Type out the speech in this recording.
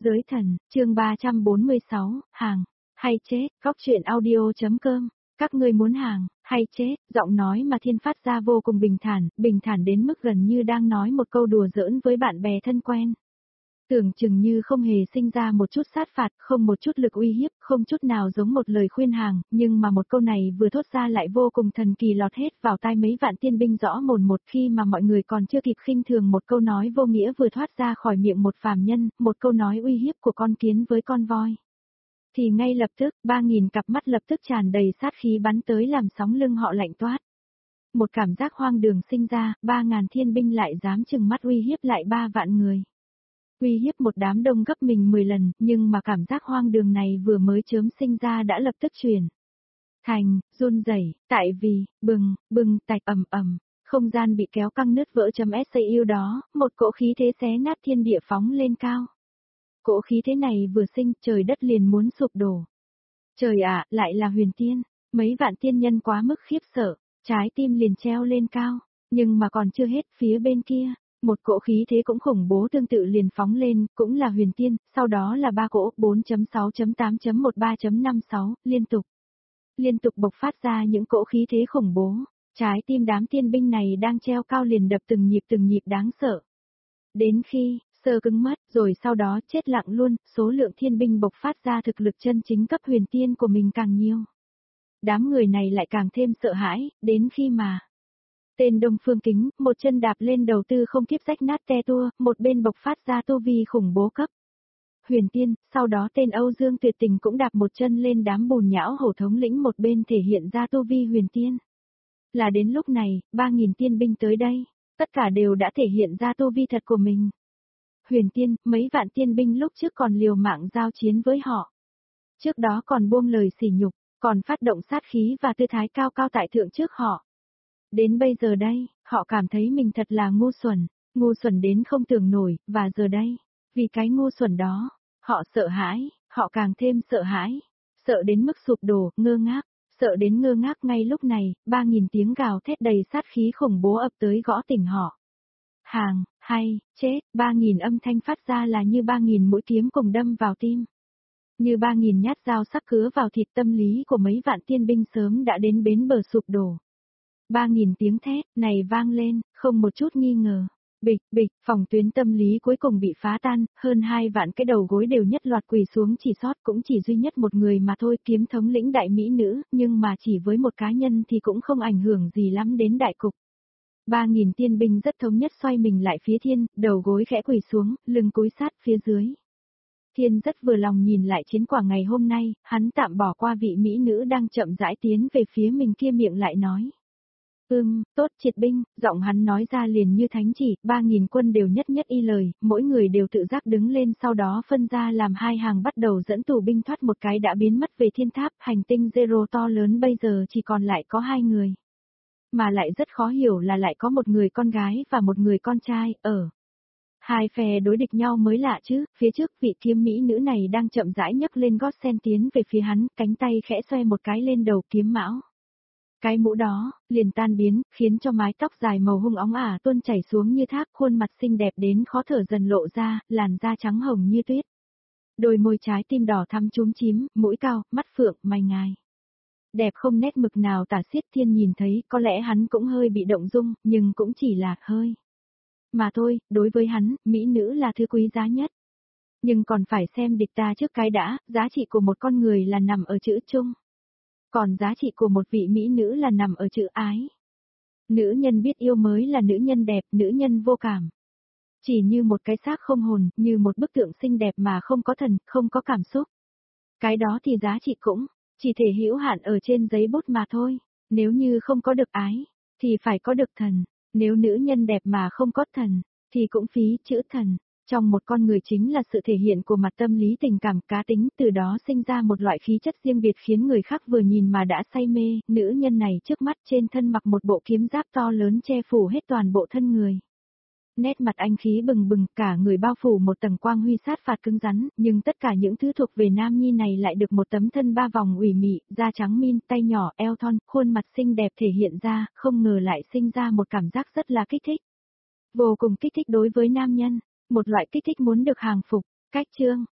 Giới thần, chương 346, hàng, hay chết, góc chuyện audio.com, các ngươi muốn hàng, hay chết, giọng nói mà Thiên phát ra vô cùng bình thản đến mức gần như đang nói một câu đùa giỡn với bạn bè thân quen. Tưởng chừng như không hề sinh ra một chút sát phạt, không một chút lực uy hiếp, không chút nào giống một lời khuyên hàng, nhưng mà một câu này vừa thốt ra lại vô cùng thần kỳ lọt hết vào tai mấy vạn tiên binh rõ mồn một khi mà mọi người còn chưa kịp khinh thường một câu nói vô nghĩa vừa thoát ra khỏi miệng một phàm nhân, một câu nói uy hiếp của con kiến với con voi. Thì ngay lập tức, 3.000 cặp mắt lập tức tràn đầy sát khí bắn tới làm sóng lưng họ lạnh toát. Một cảm giác hoang đường sinh ra, 3.000 thiên binh lại dám chừng mắt uy hiếp lại 3 vạn người. Uy hiếp một đám đông gấp mình 10 lần, nhưng mà cảm giác hoang đường này vừa mới chớm sinh ra đã lập tức chuyển thành run rẩy, tại vì bừng tạch ầm, không gian bị kéo căng nứt vỡ .siêu đó, một cỗ khí thế xé nát thiên địa phóng lên cao. Cỗ khí thế này vừa sinh, trời đất liền muốn sụp đổ. Trời ạ, lại là Huyền Tiên, mấy vạn tiên nhân quá mức khiếp sợ, trái tim liền treo lên cao, nhưng mà còn chưa hết, phía bên kia. Một cỗ khí thế cũng khủng bố tương tự liền phóng lên, cũng là Huyền Tiên, sau đó là 3 cỗ 4.6.8.13.56, liên tục bộc phát ra những cỗ khí thế khủng bố, trái tim đám tiên binh này đang treo cao liền đập từng nhịp đáng sợ. Đến khi, sơ cứng mất, rồi sau đó chết lặng luôn, số lượng thiên binh bộc phát ra thực lực chân chính cấp Huyền Tiên của mình càng nhiều. Đám người này lại càng thêm sợ hãi, đến khi mà tên Đông Phương Kính, một chân đạp lên đầu Tư Không kiếp rách nát te tua, một bên bộc phát ra tu vi khủng bố cấp Huyền Tiên, sau đó tên Âu Dương Tuyệt Tình cũng đạp một chân lên đám bùn nhão hổ thống lĩnh một bên thể hiện ra tu vi Huyền Tiên. Là đến lúc này, 3.000 tiên binh tới đây, tất cả đều đã thể hiện ra tu vi thật của mình. Huyền Tiên, mấy vạn tiên binh lúc trước còn liều mạng giao chiến với họ. Trước đó còn buông lời sỉ nhục, còn phát động sát khí và tư thái cao cao tại thượng trước họ. Đến bây giờ đây, họ cảm thấy mình thật là ngu xuẩn đến không tưởng nổi, và giờ đây, vì cái ngu xuẩn đó, họ sợ hãi, họ càng thêm sợ hãi, sợ đến mức sụp đổ, ngơ ngác, sợ đến ngơ ngác ngay lúc này, 3.000 tiếng gào thét đầy sát khí khủng bố ập tới gõ tỉnh họ. Hàng, hay, chết, 3.000 âm thanh phát ra là như 3.000 mũi kiếm cùng đâm vào tim. Như 3.000 nhát dao sắc cứa vào thịt tâm lý của mấy vạn tiên binh sớm đã đến bến bờ sụp đổ. 3.000 tiếng thét này vang lên, không một chút nghi ngờ. Bịch, phòng tuyến tâm lý cuối cùng bị phá tan, hơn 2 vạn cái đầu gối đều nhất loạt quỳ xuống, chỉ sót cũng chỉ duy nhất một người mà thôi, Kiếm thống lĩnh đại mỹ nữ, nhưng mà chỉ với một cá nhân thì cũng không ảnh hưởng gì lắm đến đại cục. 3.000 tiên binh rất thống nhất xoay mình lại phía Thiên, đầu gối khẽ quỳ xuống, lưng cúi sát phía dưới. Thiên rất vừa lòng nhìn lại chiến quả ngày hôm nay, hắn tạm bỏ qua vị mỹ nữ đang chậm rãi tiến về phía mình kia, miệng lại nói. Tốt triệt binh, giọng hắn nói ra liền như thánh chỉ, 3.000 quân đều nhất y lời, mỗi người đều tự giác đứng lên, sau đó phân ra làm 2 hàng bắt đầu dẫn tù binh thoát. Một cái đã biến mất về thiên tháp, hành tinh Zero to lớn bây giờ chỉ còn lại có 2 người. Mà lại rất khó hiểu là lại có một người con gái và một người con trai, ở. 2 phe đối địch nhau mới lạ chứ, phía trước vị kiếm mỹ nữ này đang chậm rãi nhấc lên gót sen tiến về phía hắn, cánh tay khẽ xoay một cái lên đầu Kiếm Mão. Cái mũ đó, liền tan biến, khiến cho mái tóc dài màu hung óng ả tuôn chảy xuống như thác, khuôn mặt xinh đẹp đến khó thở dần lộ ra, làn da trắng hồng như tuyết. Đôi môi trái tim đỏ thắm chúm chím, mũi cao, mắt phượng, mày ngài. Đẹp không nét mực nào tả xiết. Thiên nhìn thấy, có lẽ hắn cũng hơi bị động dung, nhưng cũng chỉ là hơi. Mà thôi, đối với hắn, mỹ nữ là thứ quý giá nhất. Nhưng còn phải xem địch ta trước cái đã, giá trị của một con người là nằm ở chữ chung. Còn giá trị của một vị mỹ nữ là nằm ở chữ ái. Nữ nhân biết yêu mới là nữ nhân đẹp, nữ nhân vô cảm. Chỉ như một cái xác không hồn, như một bức tượng xinh đẹp mà không có thần, không có cảm xúc. Cái đó thì giá trị cũng chỉ thể hữu hạn ở trên giấy bút mà thôi. Nếu như không có được ái, thì phải có được thần. Nếu nữ nhân đẹp mà không có thần, thì cũng phí chữ thần. Trong một con người chính là sự thể hiện của mặt tâm lý tình cảm cá tính, từ đó sinh ra một loại khí chất riêng biệt khiến người khác vừa nhìn mà đã say mê. Nữ nhân này trước mắt trên thân mặc một bộ kiếm giáp to lớn che phủ hết toàn bộ thân người. Nét mặt anh khí bừng, cả người bao phủ một tầng quang huy sát phạt cứng rắn, nhưng tất cả những thứ thuộc về nam nhi này lại được một tấm thân 3 vòng ủy mị, da trắng min, tay nhỏ, eo thon, khuôn mặt xinh đẹp thể hiện ra, không ngờ lại sinh ra một cảm giác rất là kích thích. Vô cùng kích thích đối với nam nhân. Một loại kích thích muốn được hàng phục. Cách chương